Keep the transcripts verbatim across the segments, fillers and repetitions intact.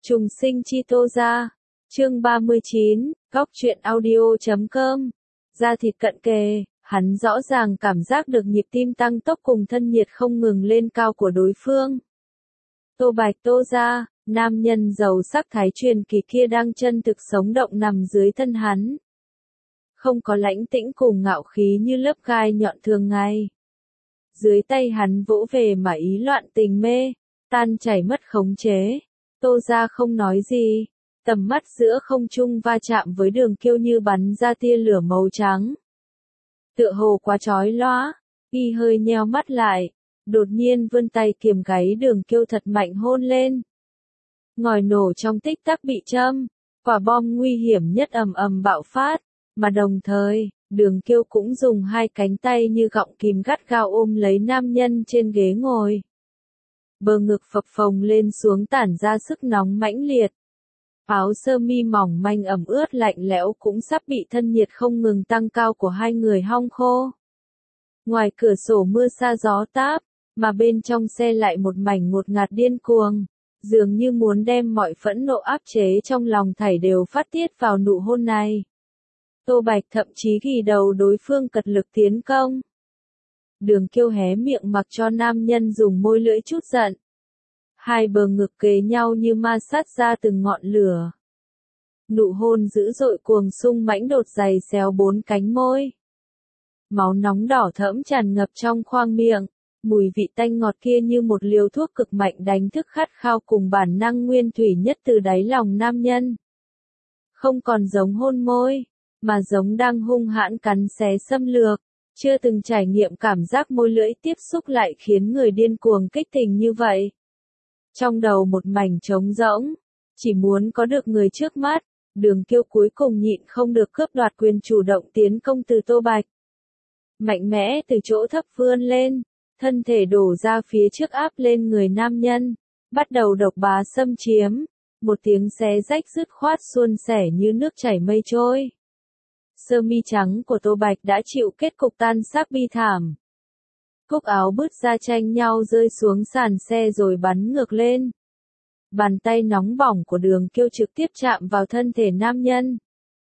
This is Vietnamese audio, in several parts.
Trùng sinh chi Tô gia. Chương ba mươi chín, góc truyện audio chấm com. Da thịt cận kề, hắn rõ ràng cảm giác được nhịp tim tăng tốc cùng thân nhiệt không ngừng lên cao của đối phương. Tô Bạch Tô gia, nam nhân giàu sắc thái truyền kỳ kia đang chân thực sống động nằm dưới thân hắn. Không có lãnh tĩnh cùng ngạo khí như lớp gai nhọn thường ngày. Dưới tay hắn vỗ về mà ý loạn tình mê, tan chảy mất khống chế. Tô gia không nói gì, tầm mắt giữa không trung va chạm với Đường Kiêu như bắn ra tia lửa màu trắng. Tựa hồ quá chói lóa, y hơi nheo mắt lại, đột nhiên vươn tay kiềm gáy Đường Kiêu thật mạnh hôn lên. Ngòi nổ trong tích tắc bị châm, quả bom nguy hiểm nhất ầm ầm bạo phát, mà đồng thời, Đường Kiêu cũng dùng hai cánh tay như gọng kìm gắt gao ôm lấy nam nhân trên ghế ngồi. Bờ ngực phập phồng lên xuống tản ra sức nóng mãnh liệt. Áo sơ mi mỏng manh ẩm ướt lạnh lẽo cũng sắp bị thân nhiệt không ngừng tăng cao của hai người hong khô. Ngoài cửa sổ mưa sa gió táp, mà bên trong xe lại một mảnh ngột ngạt điên cuồng, dường như muốn đem mọi phẫn nộ áp chế trong lòng thảy đều phát tiết vào nụ hôn này. Tô Bạch thậm chí ghi đầu đối phương cật lực tiến công. Đường Kiêu hé miệng mặc cho nam nhân dùng môi lưỡi chút giận. Hai bờ ngực kề nhau như ma sát ra từng ngọn lửa. Nụ hôn dữ dội cuồng sung mãnh đột dày xéo bốn cánh môi. Máu nóng đỏ thẫm tràn ngập trong khoang miệng, mùi vị tanh ngọt kia như một liều thuốc cực mạnh đánh thức khát khao cùng bản năng nguyên thủy nhất từ đáy lòng nam nhân. Không còn giống hôn môi, mà giống đang hung hãn cắn xé xâm lược. Chưa từng trải nghiệm cảm giác môi lưỡi tiếp xúc lại khiến người điên cuồng kích tình như vậy. Trong đầu một mảnh trống rỗng, chỉ muốn có được người trước mắt, Đường Kiêu cuối cùng nhịn không được cướp đoạt quyền chủ động tiến công từ Tô Bạch. Mạnh mẽ từ chỗ thấp vươn lên, thân thể đổ ra phía trước áp lên người nam nhân, bắt đầu độc bá xâm chiếm, một tiếng xé rách dứt khoát suôn sẻ như nước chảy mây trôi. Sơ mi trắng của Tô Bạch đã chịu kết cục tan xác bi thảm. Cúc áo bứt ra tranh nhau rơi xuống sàn xe rồi bắn ngược lên. Bàn tay nóng bỏng của Đường Kiêu trực tiếp chạm vào thân thể nam nhân.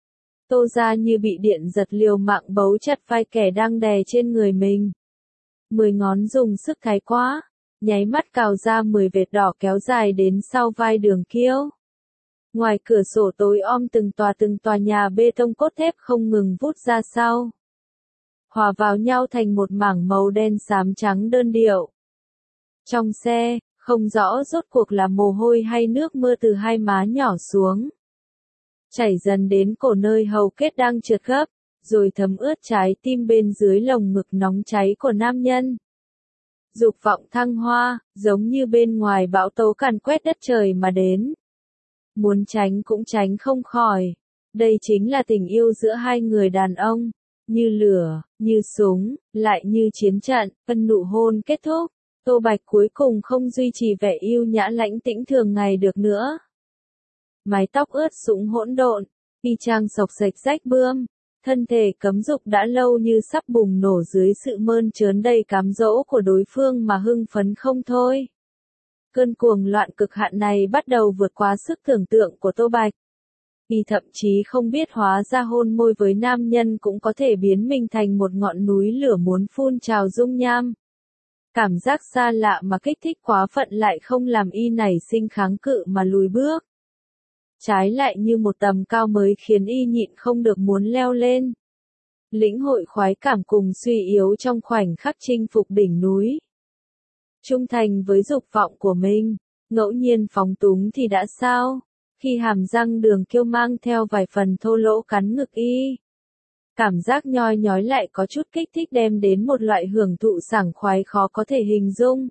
Tô gia như bị điện giật liều mạng bấu chặt vai kẻ đang đè trên người mình. Mười ngón dùng sức thái quá, nháy mắt cào ra mười vệt đỏ kéo dài đến sau vai Đường Kiêu. Ngoài cửa sổ tối om từng tòa từng tòa nhà bê tông cốt thép không ngừng vút ra sau. Hòa vào nhau thành một mảng màu đen xám trắng đơn điệu. Trong xe, không rõ rốt cuộc là mồ hôi hay nước mưa từ hai má nhỏ xuống. Chảy dần đến cổ nơi hầu kết đang trượt gấp, rồi thấm ướt trái tim bên dưới lồng ngực nóng cháy của nam nhân. Dục vọng thăng hoa, giống như bên ngoài bão tố càn quét đất trời mà đến. Muốn tránh cũng tránh không khỏi. Đây chính là tình yêu giữa hai người đàn ông. Như lửa, như súng, lại như chiến trận, ân nụ hôn kết thúc. Tô Bạch cuối cùng không duy trì vẻ yêu nhã lãnh tĩnh thường ngày được nữa. Mái tóc ướt sũng hỗn độn, y chang sộc sạch rách bươm. Thân thể cấm dục đã lâu như sắp bùng nổ dưới sự mơn trớn đầy cám dỗ của đối phương mà hưng phấn không thôi. Cơn cuồng loạn cực hạn này bắt đầu vượt qua sức tưởng tượng của Tô Bạch. Y thậm chí không biết hóa ra hôn môi với nam nhân cũng có thể biến mình thành một ngọn núi lửa muốn phun trào dung nham. Cảm giác xa lạ mà kích thích quá phận lại không làm y nảy sinh kháng cự mà lùi bước. Trái lại như một tầm cao mới khiến y nhịn không được muốn leo lên. Lĩnh hội khoái cảm cùng suy yếu trong khoảnh khắc chinh phục đỉnh núi. Trung thành với dục vọng của mình, ngẫu nhiên phóng túng thì đã sao? Khi hàm răng Đường Kiêu mang theo vài phần thô lỗ cắn ngực y. Cảm giác nhoi nhói lại có chút kích thích đem đến một loại hưởng thụ sảng khoái khó có thể hình dung.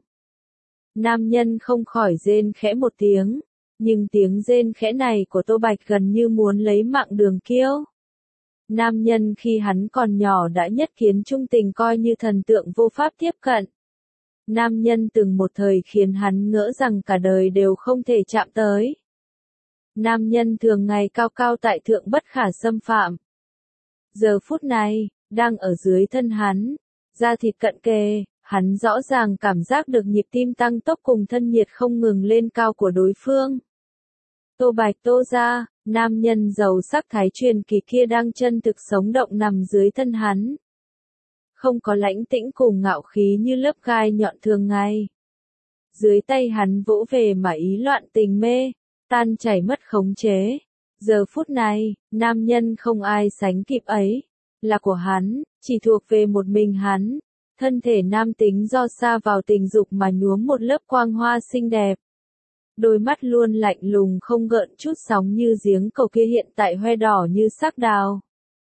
Nam nhân không khỏi rên khẽ một tiếng, nhưng tiếng rên khẽ này của Tô Bạch gần như muốn lấy mạng Đường Kiêu. Nam nhân khi hắn còn nhỏ đã nhất kiến trung tình coi như thần tượng vô pháp tiếp cận. Nam nhân từng một thời khiến hắn ngỡ rằng cả đời đều không thể chạm tới. Nam nhân thường ngày cao cao tại thượng bất khả xâm phạm. Giờ phút này, đang ở dưới thân hắn, da thịt cận kề, hắn rõ ràng cảm giác được nhịp tim tăng tốc cùng thân nhiệt không ngừng lên cao của đối phương. Tô Bạch Tô gia, nam nhân giàu sắc thái truyền kỳ kia đang chân thực sống động nằm dưới thân hắn. Không có lãnh tĩnh cùng ngạo khí như lớp gai nhọn thường ngày. Dưới tay hắn vỗ về mà ý loạn tình mê, tan chảy mất khống chế. Giờ phút này, nam nhân không ai sánh kịp ấy, là của hắn, chỉ thuộc về một mình hắn. Thân thể nam tính do sa vào tình dục mà nhuốm một lớp quang hoa xinh đẹp. Đôi mắt luôn lạnh lùng không gợn chút sóng như giếng cầu kia hiện tại hoe đỏ như sắc đào.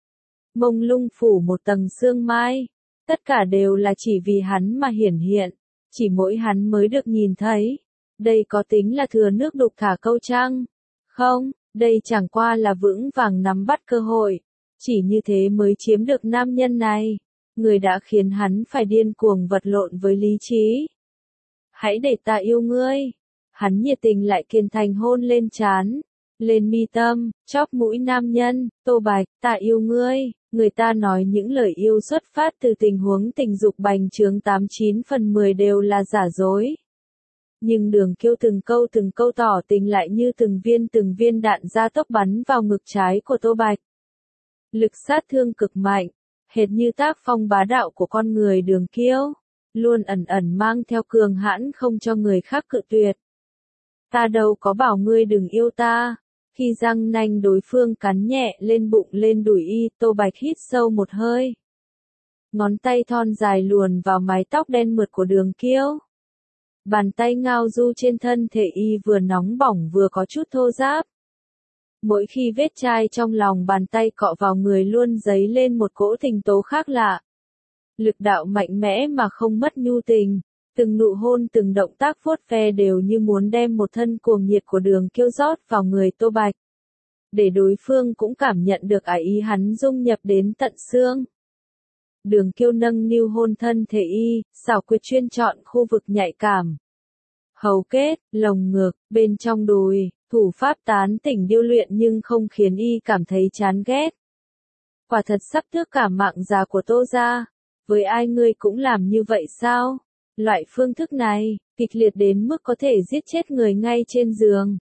Mông lung phủ một tầng sương mai, tất cả đều là chỉ vì hắn mà hiển hiện, chỉ mỗi hắn mới được nhìn thấy. Đây có tính là thừa nước đục thả câu chăng? Không, đây chẳng qua là vững vàng nắm bắt cơ hội, chỉ như thế mới chiếm được nam nhân này, người đã khiến hắn phải điên cuồng vật lộn với lý trí. Hãy để ta yêu ngươi. Hắn nhiệt tình lại kiên thành hôn lên trán, lên mi tâm, chóp mũi nam nhân. Tô Bạch, ta yêu ngươi. Người ta nói những lời yêu xuất phát từ tình huống tình dục bành trướng tám chín phần mười đều là giả dối. Nhưng Đường Kiêu từng câu từng câu tỏ tình lại như từng viên từng viên đạn gia tốc bắn vào ngực trái của Tô Bạch. Lực sát thương cực mạnh, hệt như tác phong bá đạo của con người Đường Kiêu, luôn ẩn ẩn mang theo cường hãn không cho người khác cự tuyệt. Ta đâu có bảo ngươi đừng yêu ta. Khi răng nanh đối phương cắn nhẹ lên bụng lên đùi y, Tô Bạch hít sâu một hơi. Ngón tay thon dài luồn vào mái tóc đen mượt của Đường Kiêu. Bàn tay ngao du trên thân thể y vừa nóng bỏng vừa có chút thô ráp. Mỗi khi vết chai trong lòng bàn tay cọ vào người luôn dấy lên một cỗ tình tố khác lạ. Lực đạo mạnh mẽ mà không mất nhu tình. Từng nụ hôn từng động tác vuốt ve đều như muốn đem một thân cuồng nhiệt của Đường Kiêu rót vào người Tô Bạch. Để đối phương cũng cảm nhận được ái ý hắn dung nhập đến tận xương. Đường Kiêu nâng niu hôn thân thể y, xảo quyệt chuyên chọn khu vực nhạy cảm. Hầu kết, lồng ngực, bên trong đùi, thủ pháp tán tỉnh điêu luyện nhưng không khiến y cảm thấy chán ghét. Quả thật sắp tước cả mạng già của Tô gia. Với ai ngươi cũng làm như vậy sao? Loại phương thức này, kịch liệt đến mức có thể giết chết người ngay trên giường.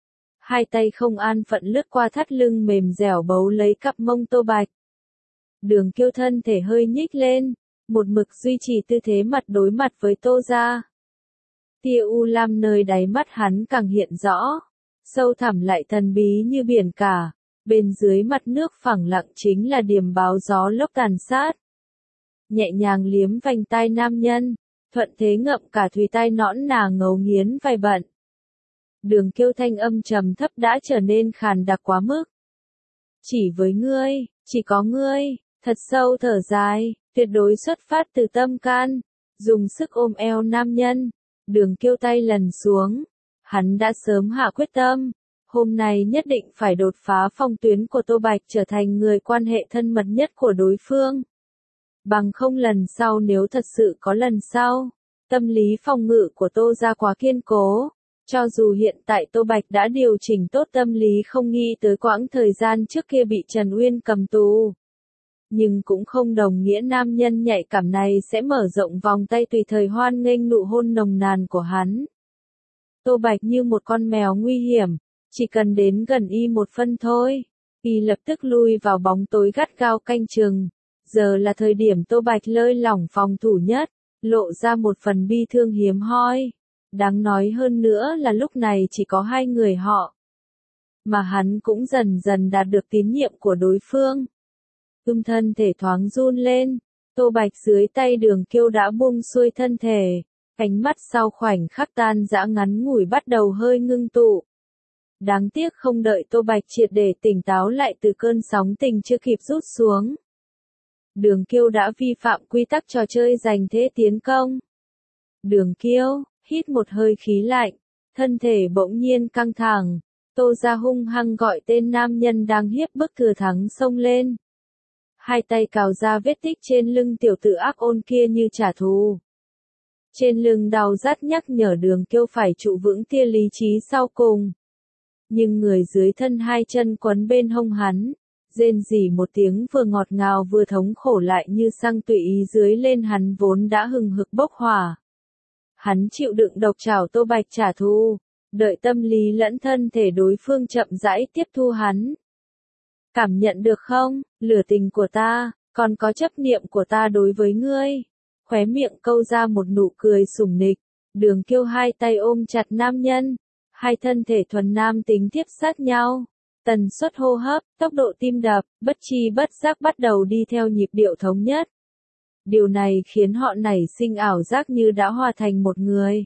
Hai tay không an phận lướt qua thắt lưng mềm dẻo bấu lấy cặp mông Tô Bạch. Đường Kiêu thân thể hơi nhích lên, một mực duy trì tư thế mặt đối mặt với Tô gia. Tia u lam nơi đáy mắt hắn càng hiện rõ, sâu thẳm lại thần bí như biển cả, bên dưới mặt nước phẳng lặng chính là điểm báo gió lốc tàn sát. Nhẹ nhàng liếm vành tai nam nhân, thuận thế ngậm cả thùy tai nõn nà ngấu nghiến vài bận. Đường Kiêu thanh âm trầm thấp đã trở nên khàn đặc quá mức. Chỉ với ngươi, chỉ có ngươi, thật sâu thở dài, tuyệt đối xuất phát từ tâm can, dùng sức ôm eo nam nhân. Đường Kiêu tay lần xuống, hắn đã sớm hạ quyết tâm, hôm nay nhất định phải đột phá phong tuyến của Tô Bạch trở thành người quan hệ thân mật nhất của đối phương. Bằng không lần sau nếu thật sự có lần sau, tâm lý phòng ngự của Tô gia quá kiên cố, cho dù hiện tại Tô Bạch đã điều chỉnh tốt tâm lý không nghĩ tới quãng thời gian trước kia bị Trần Uyên cầm tù. Nhưng cũng không đồng nghĩa nam nhân nhạy cảm này sẽ mở rộng vòng tay tùy thời hoan nghênh nụ hôn nồng nàn của hắn. Tô Bạch như một con mèo nguy hiểm, chỉ cần đến gần y một phân thôi, y lập tức lui vào bóng tối gắt gao canh chừng. Giờ là thời điểm Tô Bạch lơi lỏng phòng thủ nhất, lộ ra một phần bi thương hiếm hoi. Đáng nói hơn nữa là lúc này chỉ có hai người họ. Mà hắn cũng dần dần đạt được tín nhiệm của đối phương. Ưm thân thể thoáng run lên, Tô Bạch dưới tay Đường Kiêu đã buông xuôi thân thể, ánh mắt sau khoảnh khắc tan dã ngắn ngủi bắt đầu hơi ngưng tụ. Đáng tiếc không đợi Tô Bạch triệt để tỉnh táo lại từ cơn sóng tình chưa kịp rút xuống. Đường Kiêu đã vi phạm quy tắc trò chơi giành thế tiến công. Đường Kiêu, hít một hơi khí lạnh, thân thể bỗng nhiên căng thẳng, Tô gia hung hăng gọi tên nam nhân đang hiếp bức thừa thắng xông lên. Hai tay cào ra vết tích trên lưng tiểu tử ác ôn kia như trả thù. Trên lưng đau rát nhắc nhở Đường Kiêu phải trụ vững tia lý trí sau cùng. Nhưng người dưới thân hai chân quấn bên hông hắn, rên rỉ một tiếng vừa ngọt ngào vừa thống khổ lại như xăng tùy ý dưới lên hắn vốn đã hừng hực bốc hỏa. Hắn chịu đựng độc trảo Tô Bạch trả thù, đợi tâm lý lẫn thân thể đối phương chậm rãi tiếp thu hắn. Cảm nhận được không, lửa tình của ta, còn có chấp niệm của ta đối với ngươi. Khóe miệng câu ra một nụ cười sủng nịch, Đường Kiêu hai tay ôm chặt nam nhân, hai thân thể thuần nam tính tiếp sát nhau. Tần suất hô hấp, tốc độ tim đập, bất chi bất giác bắt đầu đi theo nhịp điệu thống nhất. Điều này khiến họ nảy sinh ảo giác như đã hòa thành một người.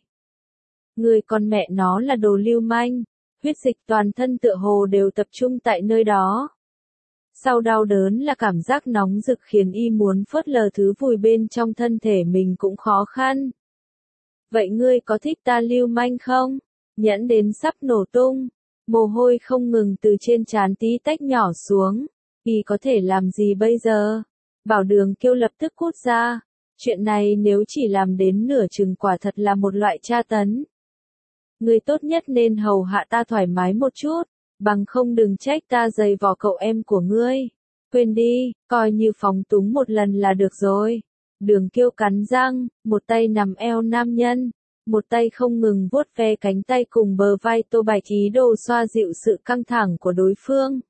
Người con mẹ nó là đồ lưu manh, huyết dịch toàn thân tựa hồ đều tập trung tại nơi đó. Sau đau đớn là cảm giác nóng rực khiến y muốn phớt lờ thứ vùi bên trong thân thể mình cũng khó khăn. Vậy ngươi có thích ta lưu manh không? Nhẫn đến sắp nổ tung, mồ hôi không ngừng từ trên trán tí tách nhỏ xuống. Y có thể làm gì bây giờ? Bảo Đường Kiêu lập tức cút ra. Chuyện này nếu chỉ làm đến nửa chừng quả thật là một loại tra tấn. Ngươi tốt nhất nên hầu hạ ta thoải mái một chút, bằng không đừng trách ta giày vò cậu em của ngươi. Quên đi, coi như phóng túng một lần là được rồi. Đường Kiêu cắn răng, một tay nằm eo nam nhân, một tay không ngừng vuốt ve cánh tay cùng bờ vai Tô Bạch ý đồ xoa dịu sự căng thẳng của đối phương.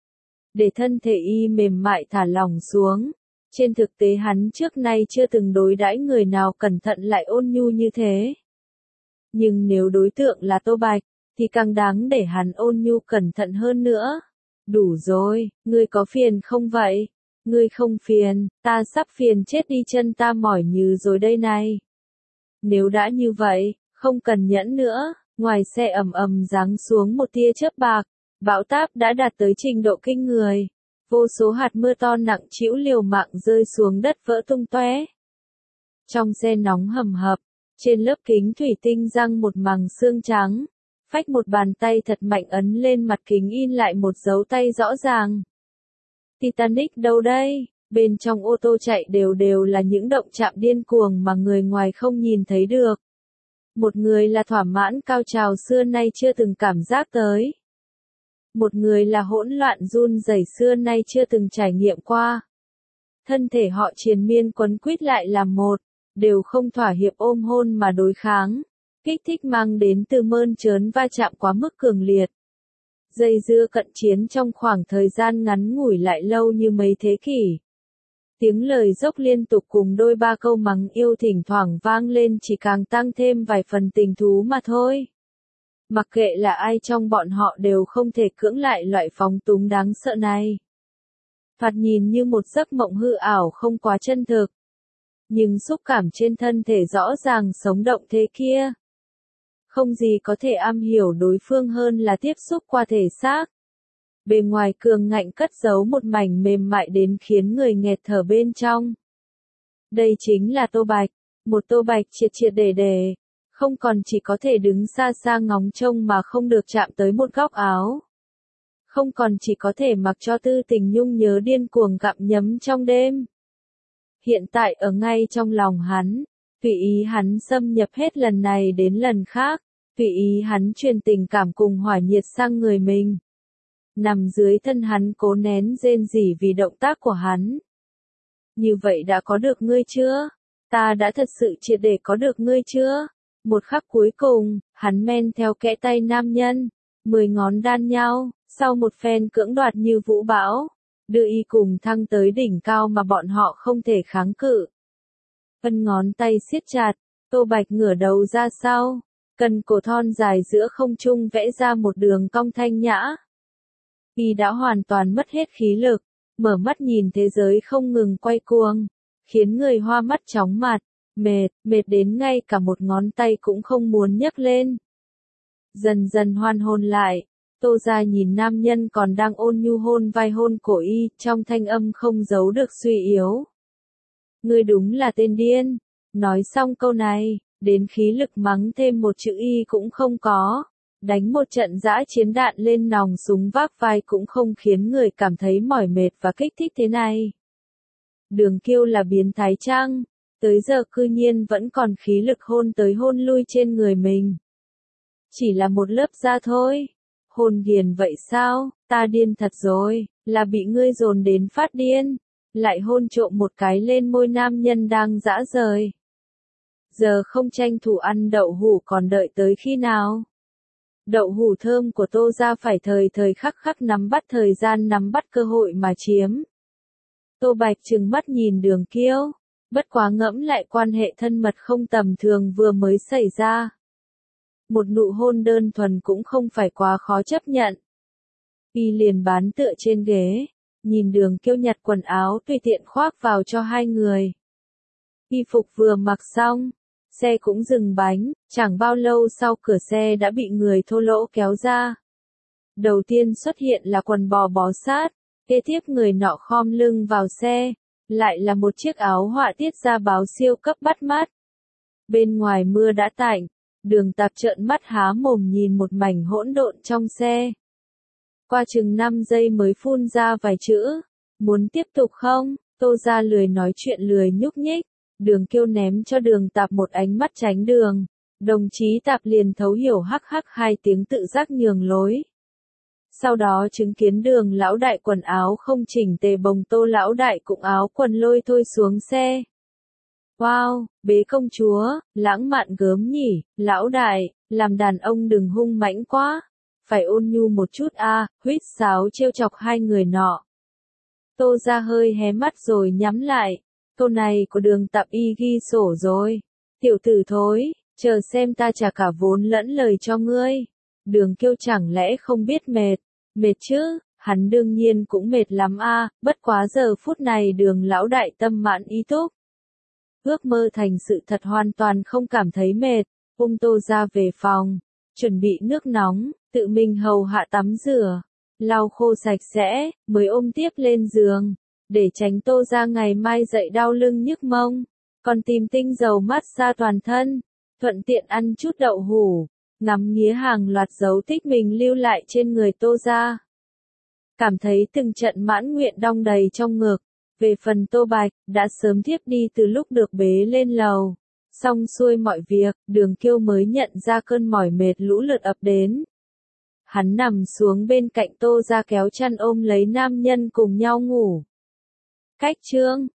Để thân thể y mềm mại thả lỏng xuống. Trên thực tế hắn trước nay chưa từng đối đãi người nào cẩn thận lại ôn nhu như thế. Nhưng nếu đối tượng là Tô Bạch, thì càng đáng để hắn ôn nhu cẩn thận hơn nữa. Đủ rồi, ngươi có phiền không vậy? Ngươi không phiền, ta sắp phiền chết đi, chân ta mỏi nhừ rồi đây này. Nếu đã như vậy, không cần nhẫn nữa. Ngoài xe ầm ầm giáng xuống một tia chớp bạc, bão táp đã đạt tới trình độ kinh người. Vô số hạt mưa to nặng trĩu liều mạng rơi xuống đất vỡ tung tóe. Trong xe nóng hầm hập, trên lớp kính thủy tinh răng một màng xương trắng. Phách một bàn tay thật mạnh ấn lên mặt kính in lại một dấu tay rõ ràng. Titanic đâu đây? Bên trong ô tô chạy đều đều là những động chạm điên cuồng mà người ngoài không nhìn thấy được. Một người là thỏa mãn cao trào xưa nay chưa từng cảm giác tới. Một người là hỗn loạn run rẩy xưa nay chưa từng trải nghiệm qua. Thân thể họ triền miên quấn quýt lại làm một, đều không thỏa hiệp ôm hôn mà đối kháng. Kích thích mang đến từ mơn trớn va chạm quá mức cường liệt. Dây dưa cận chiến trong khoảng thời gian ngắn ngủi lại lâu như mấy thế kỷ. Tiếng lời dốc liên tục cùng đôi ba câu mắng yêu thỉnh thoảng vang lên chỉ càng tăng thêm vài phần tình thú mà thôi. Mặc kệ là ai trong bọn họ đều không thể cưỡng lại loại phóng túng đáng sợ này. Thoạt nhìn như một giấc mộng hư ảo không quá chân thực. Nhưng xúc cảm trên thân thể rõ ràng sống động thế kia. Không gì có thể am hiểu đối phương hơn là tiếp xúc qua thể xác. Bề ngoài cường ngạnh cất giấu một mảnh mềm mại đến khiến người nghẹt thở bên trong. Đây chính là Tô Bạch, một Tô Bạch triệt triệt để để, không còn chỉ có thể đứng xa xa ngóng trông mà không được chạm tới một góc áo. Không còn chỉ có thể mặc cho tư tình nhung nhớ điên cuồng gặm nhấm trong đêm. Hiện tại ở ngay trong lòng hắn, tùy ý hắn xâm nhập hết lần này đến lần khác, tùy ý hắn truyền tình cảm cùng hỏa nhiệt sang người mình. Nằm dưới thân hắn cố nén rên rỉ vì động tác của hắn. Như vậy đã có được ngươi chưa? Ta đã thật sự triệt để có được ngươi chưa? Một khắc cuối cùng, hắn men theo kẽ tay nam nhân, mười ngón đan nhau, sau một phen cưỡng đoạt như vũ bão, đưa y cùng thăng tới đỉnh cao mà bọn họ không thể kháng cự. Phân ngón tay siết chặt, Tô Bạch ngửa đầu ra sau, cần cổ thon dài giữa không trung vẽ ra một đường cong thanh nhã. Y đã hoàn toàn mất hết khí lực, mở mắt nhìn thế giới không ngừng quay cuồng, khiến người hoa mắt chóng mặt, mệt, mệt đến ngay cả một ngón tay cũng không muốn nhấc lên. Dần dần hoan hồn lại, Tô Gia nhìn nam nhân còn đang ôn nhu hôn vai hôn cổ y, trong thanh âm không giấu được suy yếu. Ngươi đúng là tên điên. Nói xong câu này, đến khí lực mắng thêm một chữ y cũng không có. Đánh một trận dã chiến đạn lên nòng súng vác vai cũng không khiến người cảm thấy mỏi mệt và kích thích thế này. Đường Kiêu là biến thái chăng? Tới giờ cư nhiên vẫn còn khí lực hôn tới hôn lui trên người mình. Chỉ là một lớp da thôi. Hôn ghiền vậy sao? Ta điên thật rồi, là bị ngươi dồn đến phát điên. Lại hôn trộm một cái lên môi nam nhân đang dã rời. Giờ không tranh thủ ăn đậu hũ còn đợi tới khi nào? Đậu hũ thơm của Tô gia phải thời thời khắc khắc nắm bắt thời gian nắm bắt cơ hội mà chiếm. Tô Bạch trừng mắt nhìn Đường Kiêu, bất quá ngẫm lại quan hệ thân mật không tầm thường vừa mới xảy ra. Một nụ hôn đơn thuần cũng không phải quá khó chấp nhận. Y liền bán tựa trên ghế, nhìn Đường Kiêu nhặt quần áo tùy tiện khoác vào cho hai người. Y phục vừa mặc xong, xe cũng dừng bánh, chẳng bao lâu sau cửa xe đã bị người thô lỗ kéo ra. Đầu tiên xuất hiện là quần bò bó sát, kế tiếp người nọ khom lưng vào xe, lại là một chiếc áo họa tiết da báo siêu cấp bắt mắt. Bên ngoài mưa đã tạnh, Đường Tạp trợn mắt há mồm nhìn một mảnh hỗn độn trong xe. Qua chừng năm giây mới phun ra vài chữ, muốn tiếp tục không? Tô gia lười nói chuyện lười nhúc nhích. Đường Kiêu ném cho Đường Tạp một ánh mắt tránh đường. Đồng chí Tạp liền thấu hiểu hắc hắc hai tiếng tự giác nhường lối. Sau đó chứng kiến Đường lão đại quần áo không chỉnh tề bồng Tô lão đại cũng áo quần lôi thôi xuống xe. Wow, bế công chúa, lãng mạn gớm nhỉ, lão đại, làm đàn ông đừng hung mãnh quá, phải ôn nhu một chút a, à, huýt sáo trêu chọc hai người nọ. Tô gia hơi hé mắt rồi nhắm lại, câu này của Đường Tạp y ghi sổ rồi. Tiểu tử thối, chờ xem ta trả cả vốn lẫn lời cho ngươi. Đường Kiêu chẳng lẽ không biết mệt, mệt chứ, hắn đương nhiên cũng mệt lắm a, à, bất quá giờ phút này Đường lão đại tâm mãn ý túc. Ước mơ thành sự thật hoàn toàn không cảm thấy mệt, ôm Tô gia về phòng, chuẩn bị nước nóng, tự mình hầu hạ tắm rửa, lau khô sạch sẽ, mới ôm tiếp lên giường, để tránh Tô gia ngày mai dậy đau lưng nhức mông, còn tìm tinh dầu massage toàn thân, thuận tiện ăn chút đậu hũ, ngắm nghía hàng loạt dấu tích mình lưu lại trên người Tô gia. Cảm thấy từng trận mãn nguyện đong đầy trong ngực. Về phần Tô Bạch, đã sớm thiếp đi từ lúc được bế lên lầu. Xong xuôi mọi việc, Đường Kiêu mới nhận ra cơn mỏi mệt lũ lượt ập đến. Hắn nằm xuống bên cạnh Tô gia kéo chăn ôm lấy nam nhân cùng nhau ngủ. Cách chương